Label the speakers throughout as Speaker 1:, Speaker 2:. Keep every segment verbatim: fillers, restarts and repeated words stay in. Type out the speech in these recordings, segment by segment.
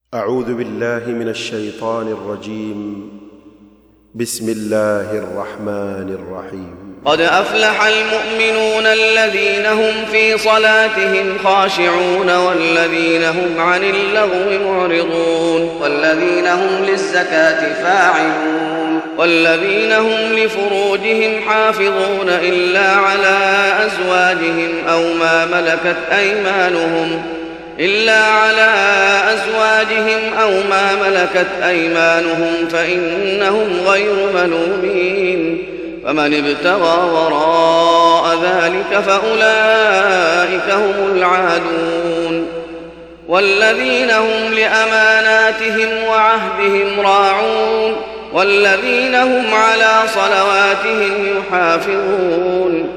Speaker 1: أعوذ بالله من الشيطان الرجيم. بسم الله الرحمن الرحيم.
Speaker 2: قد أفلح المؤمنون الذين هم في صلاتهم خاشعون والذين هم عن اللغو معرضون والذين هم للزكاة فاعلون والذين هم لفروجهم حافظون إلا على أزواجهم أو ما ملكت أيمانهم إلا على أزواجهم أو ما ملكت أيمانهم فإنهم غير ملومين. فمن ابتغى وراء ذلك فأولئك هم العادون. والذين هم لأماناتهم وعهدهم راعون والذين هم على صلواتهم يحافظون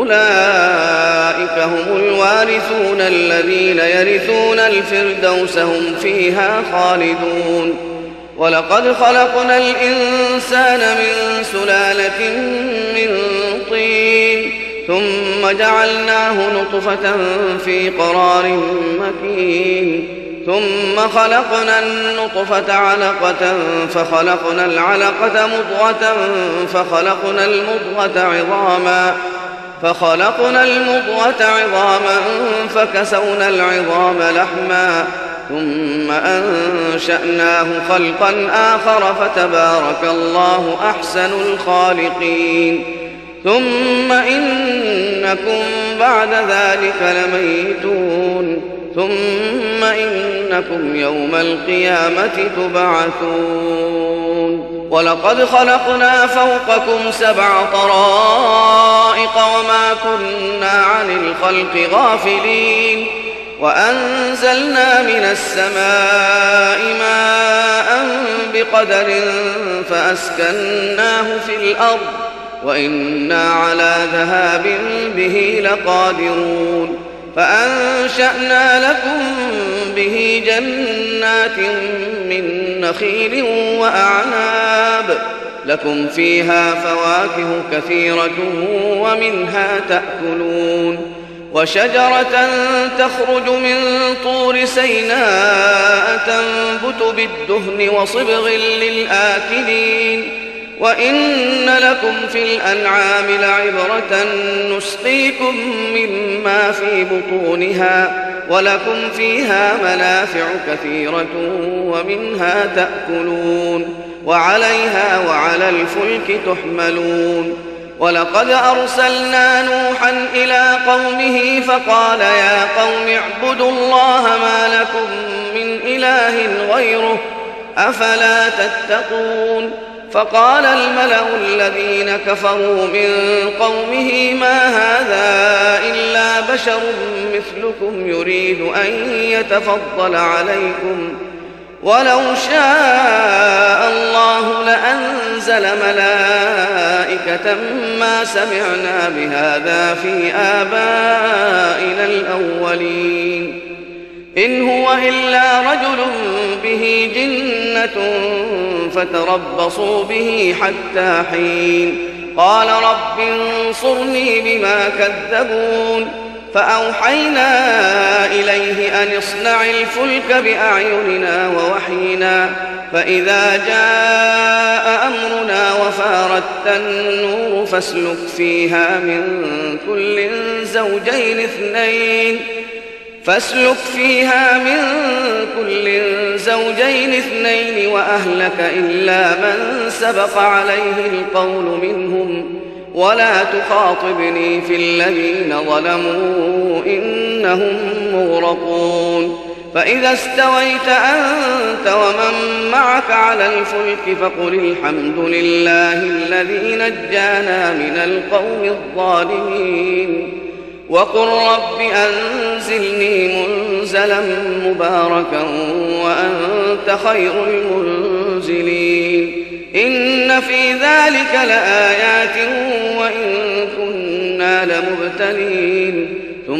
Speaker 2: أولئك هم الوارثون الذين يرثون الفردوس هم فيها خالدون. ولقد خلقنا الإنسان من سلالة من طين ثم جعلناه نطفة في قرار مكين ثم خلقنا النطفة علقة فخلقنا العلقة مضغة فخلقنا المضغة عظاما فخلقنا المضغة عظاما فكسونا العظام لحما ثم أنشأناه خلقا آخر فتبارك الله أحسن الخالقين. ثم إنكم بعد ذلك لميتون ثم إنكم يوم القيامة تبعثون. ولقد خلقنا فوقكم سبع طرائق وما كنا عن الخلق غافلين وأنزلنا من السماء ماء بقدر فأسكناه في الأرض وإنا على ذهاب به لقادرون. فأنشأنا لكم به جنات من نخيل وأعناب لكم فيها فواكه كثيرة ومنها تأكلون. وشجرة تخرج من طور سيناء تنبت بالدهن وصبغ للآكلين. وإن لكم في الأنعام لعبرة نسقيكم مما في بطونها ولكم فيها منافع كثيرة ومنها تأكلون وعليها وعلى الفلك تحملون. ولقد أرسلنا نوحا إلى قومه فقال يا قوم اعبدوا الله ما لكم من إله غيره أفلا تتقون. فقال الملأ الذين كفروا من قومه ما هذا إلا بشر مثلكم يريد أن يتفضل عليكم ولو شاء الله لأنزل ملائكة ما سمعنا بهذا في آبائنا الأولين إن هو إلا رجل به جنة فتربصوا به حتى حين. قال رب انصرني بما كذبون. فأوحينا إليه أن اصنع الفلك بأعيننا ووحينا فإذا جاء أمرنا وفارت النور فاسلك فيها من كل زوجين اثنين فاسلك فيها من كل زوجين اثنين وأهلك إلا من سبق عليه القول منهم ولا تخاطبني في الذين ظلموا إنهم مغرقون. فإذا استويت أنت ومن معك على الفلك فقل الحمد لله الذي نجانا من القوم الظالمين وقل رب أنزلني منزلا مباركا وأنت خير المنزلين. إن في ذلك لآيات وإن كنا لمبتلين.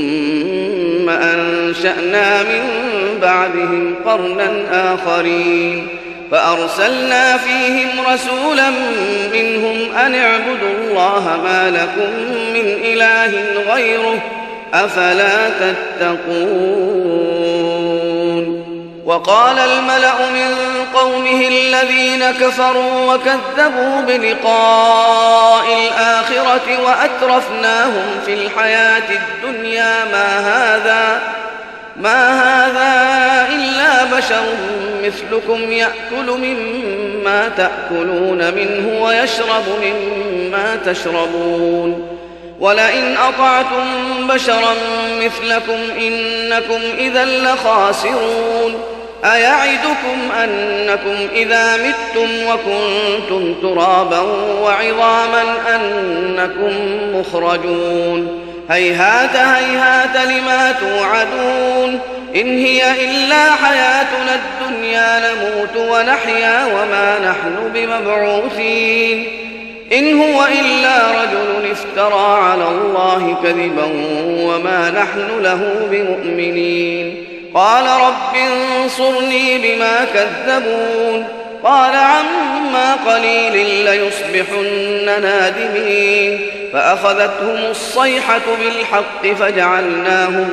Speaker 2: ثم أنشأنا من بعدهم قرنا آخرين فأرسلنا فيهم رسولا منهم أن اعبدوا الله ما لكم من إله غيره أفلا تتقون. وقال الملأ من قومه الذين كفروا وكذبوا بلقاء الآخرة وأترفناهم في الحياة الدنيا ما هذا ما هذا إلا بشر مثلكم يأكل مما تأكلون منه ويشرب مما تشربون ولئن أطعتم بشرا مثلكم إنكم إذا لخاسرون أيعدكم أنكم إذا متم وكنتم ترابا وعظاما أنكم مخرجون هيهات هيهات لما توعدون إن هي إلا حياتنا الدنيا نموت ونحيا وما نحن بمبعوثين إن هو إلا رجل افترى على الله كذبا وما نحن له بمؤمنين قال رب انصرني بما كذبون قال عما قليل ليصبحن نادمين فأخذتهم الصيحة بالحق فجعلناهم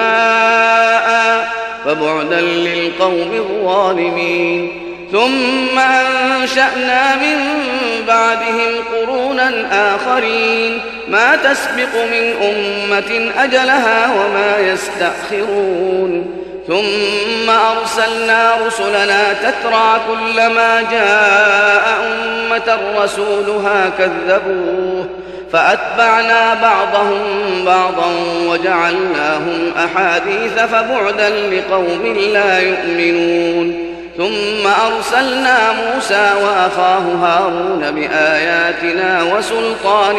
Speaker 2: غثاء فبعدا للقوم الظالمين ثم أنشأنا من بعدهم قرونا آخرين ما تسبق من أمة أجلها وما يستأخرون ثم أرسلنا رسلنا تترى كلما جاء أمة رسولها كذبوه فأتبعنا بعضهم بعضا وجعلناهم أحاديث فبعدا لقوم لا يؤمنون ثم أرسلنا موسى وأخاه هارون بآياتنا وسلطان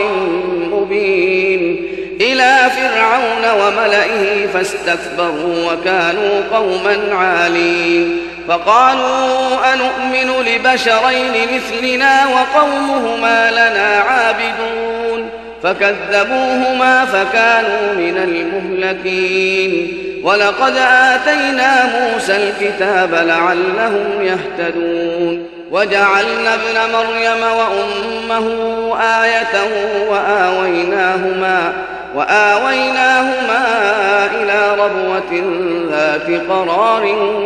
Speaker 2: مبين إلى فرعون وملئه فاستكبروا وكانوا قوما عالين فقالوا أنؤمن لبشرين مثلنا وقومهما لنا عابدون فكذبوهما فكانوا من المهلكين ولقد آتينا موسى الكتاب لعلهم يهتدون وجعلنا ابن مريم وأمه آية وآويناهما وآويناهما إلى ربوة ذات قرار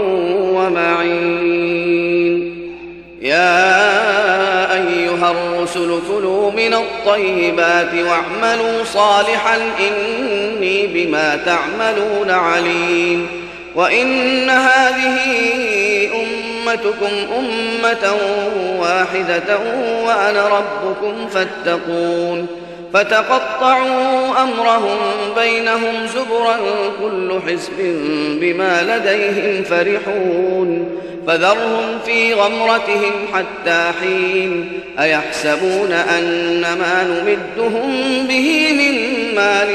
Speaker 2: ومعين يا أيها الرسل كلوا من الطيبات واعملوا صالحا إني بما تعملون عليم وإن هذه أمتكم أمة واحدة وأنا ربكم فاتقون فتقطعوا أمرهم بينهم زبرا كل حزب بما لديهم فرحون فذرهم في غمرتهم حتى حين أيحسبون أن ما نمدهم به من مال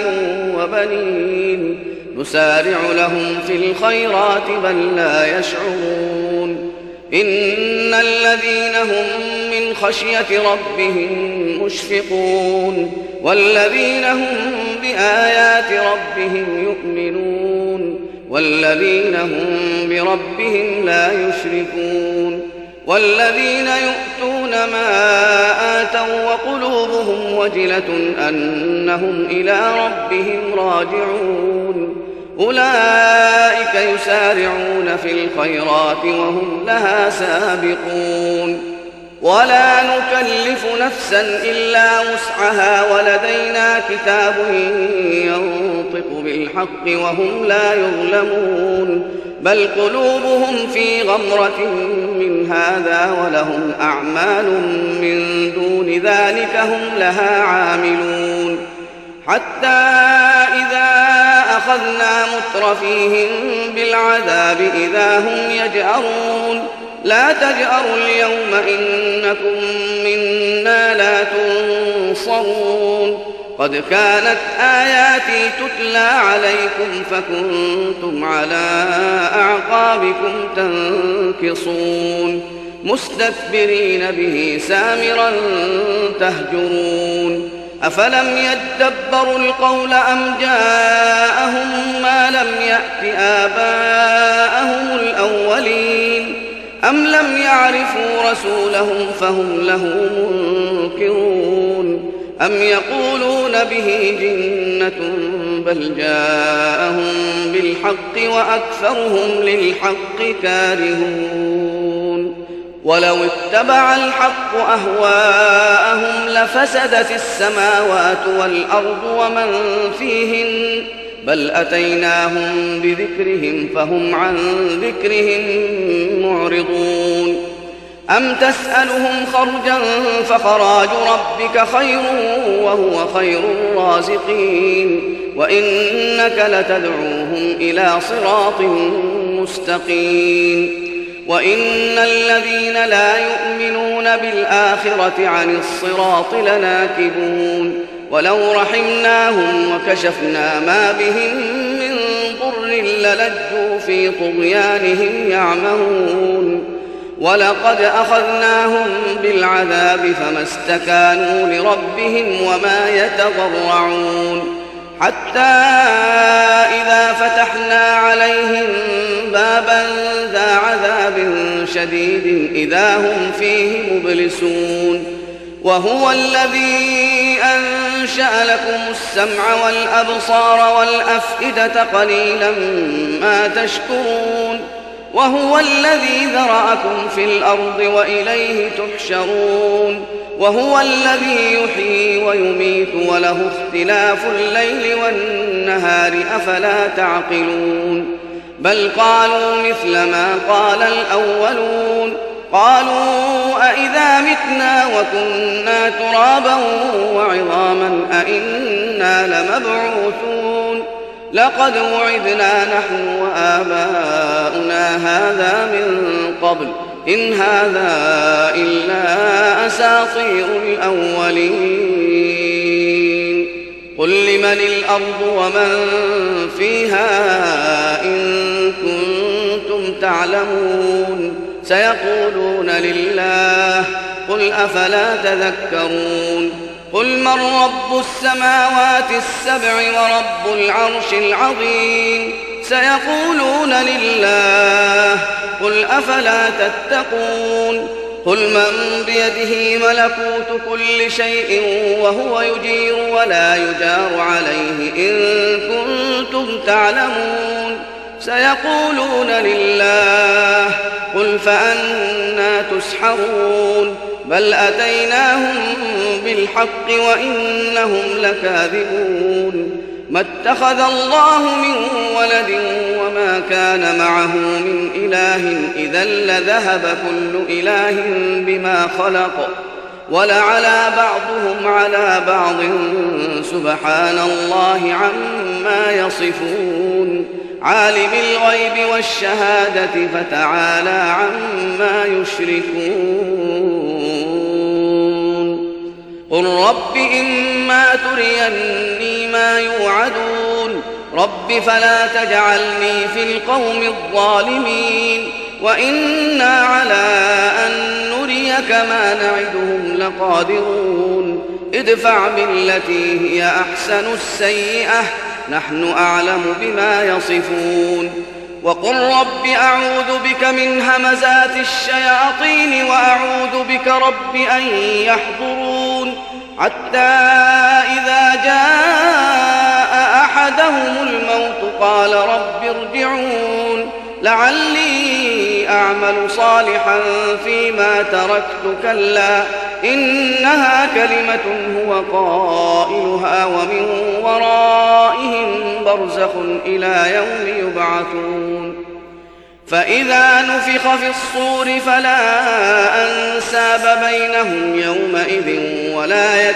Speaker 2: وبنين نسارع لهم في الخيرات بل لا يشعرون إن الذين هم من خشية ربهم مشفقون والذين هم بآيات ربهم يؤمنون والذين هم بربهم لا يشركون والذين يؤتون ما آتوا وقلوبهم وجلة أنهم إلى ربهم راجعون أولئك يسارعون في الخيرات وهم لها سابقون ولا نكلف نفسا إلا وسعها ولدينا كتاب ينطق بالحق وهم لا يظلمون بل قلوبهم في غمرة من هذا ولهم أعمال من دون ذلك هم لها عاملون حتى إذا أخذنا مترفيهم بالعذاب إذا هم يجأرون لا تجأروا اليوم إنكم منا لا تنصرون قد كانت آياتي تتلى عليكم فكنتم على أعقابكم تنكصون مستكبرين به سامرا تهجرون أفلم يدبروا القول أم جاءهم ما لم يأت آباءهم الأولين أم لم يعرفوا رسولهم فهم له منكرون أم يقولون به جنة بل جاءهم بالحق وأكثرهم للحق كارهون ولو اتبع الحق أهواءهم لفسدت السماوات والأرض ومن فيهن بل أتيناهم بذكرهم فهم عن ذكرهم معرضون أم تسألهم خرجا فخراج ربك خير وهو خير الرازقين وإنك لتدعوهم إلى صراط مستقيم وإن الذين لا يؤمنون بالآخرة عن الصراط لناكبون ولو رحمناهم وكشفنا ما بهم من ضر للجوا في طغيانهم يعمهون ولقد أخذناهم بالعذاب فما استكانوا لربهم وما يتضرعون حتى إذا فتحنا عليهم بابا ذا عذاب شديد إذا هم فيه مبلسون وهو الذي أنشأ لكم السمع والأبصار والأفئدة قليلا ما تشكرون وهو الذي ذرأكم في الأرض وإليه تحشرون وهو الذي يحيي ويميت وله اختلاف الليل والنهار أفلا تعقلون بل قالوا مثل ما قال الأولون قالوا أئذا متنا وكنا ترابا وعظاما أئنا لمبعوثون لقد وعدنا نحن وآباؤنا هذا من قبل إن هذا إلا أساطير الأولين قل لمن الأرض ومن فيها إن كنتم تعلمون سيقولون لله قل أفلا تذكرون قل من رب السماوات السبع ورب العرش العظيم سيقولون لله قل أفلا تتقون قل من بيده ملكوت كل شيء وهو يجير ولا يجار عليه إن كنتم تعلمون سيقولون لله قل فأنى تسحرون بل أتيناهم بالحق وإنهم لكاذبون ما اتخذ الله من ولد وما كان معه من إله إذا لذهب كل إله بما خلق ولعلى بعضهم على بعض سبحان الله عما يصفون عالم الغيب والشهادة فتعالى عما يشركون قل رب إما تريني ما يوعدون رب فلا تجعلني في القوم الظالمين وإنا على أن نريك ما نعدهم لقادرون ادفع بالتي هي أحسن السيئة نحن أعلم بما يصفون وقل رب أعوذ بك من همزات الشياطين وأعوذ بك رب أن يحضرون حتى إذا جاء أحدهم الموت قال رب ارجعون لعلي أعمل صالحا فيما تركت كلا إنها كلمة هو قائلها ومن ورائهم برزخ إلى يوم يبعثون فإذا نفخ في الصور فلا أنساب بينهم يومئذ ولا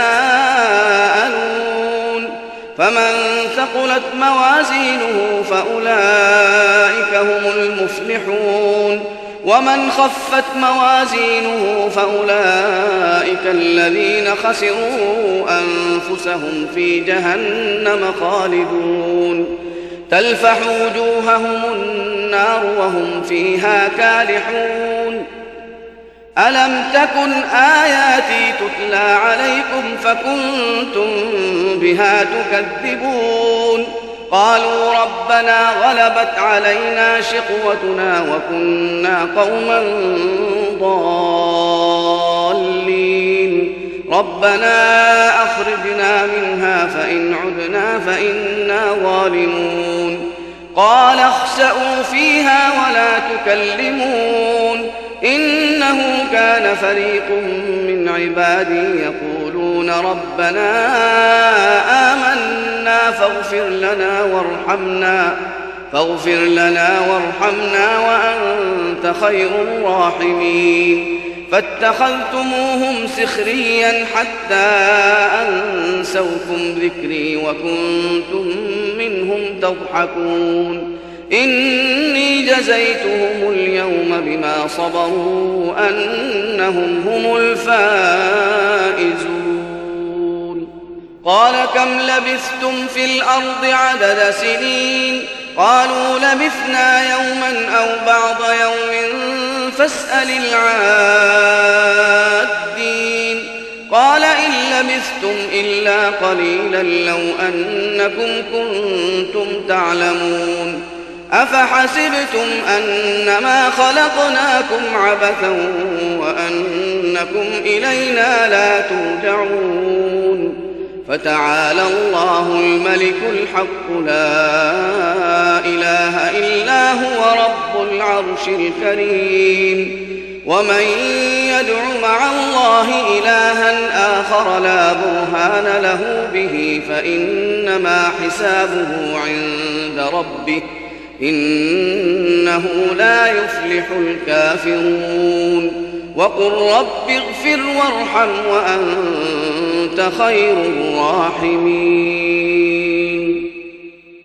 Speaker 2: يتساءلون فمن ثقلت موازينه فأولئك هم المفلحون ومن خفت موازينه فأولئك الذين خسروا أنفسهم في جهنم خالدون تلفح وجوههم النار وهم فيها كالحون ألم تكن آياتي تتلى عليكم فكنتم بها تكذبون قالوا ربنا غلبت علينا شقوتنا وكنا قوما ضالين ربنا أخرجنا منها فإن عدنا فإنا ظالمون قال اخسئوا فيها ولا تكلمون إنه كان فريق من عبادي يقولون ربنا آمنا فاغفر لنا وارحمنا فاغفر لنا وارحمنا وأنت خير الراحمين فاتخذتموهم سخريا حتى أنسوكم ذكري وكنتم منهم تضحكون إني جزيتهم اليوم بما صبروا أنهم هم الفائزون قال كم لبثتم في الأرض عدد سنين قالوا لبثنا يوما أو بعض يوم فاسأل العادين قال إن لبثتم إلا قليلا لو أنكم كنتم تعلمون أفحسبتم أنما خلقناكم عبثا وأنكم إلينا لا ترجعون فتعالى الله الملك الحق لا إله إلا هو رب العرش الكريم ومن يدع مع الله إلها آخر لا برهان له به فإنما حسابه عند ربه إنه لا يفلح الكافرون وقل رب اغفر وارحم وأنت خير الراحمين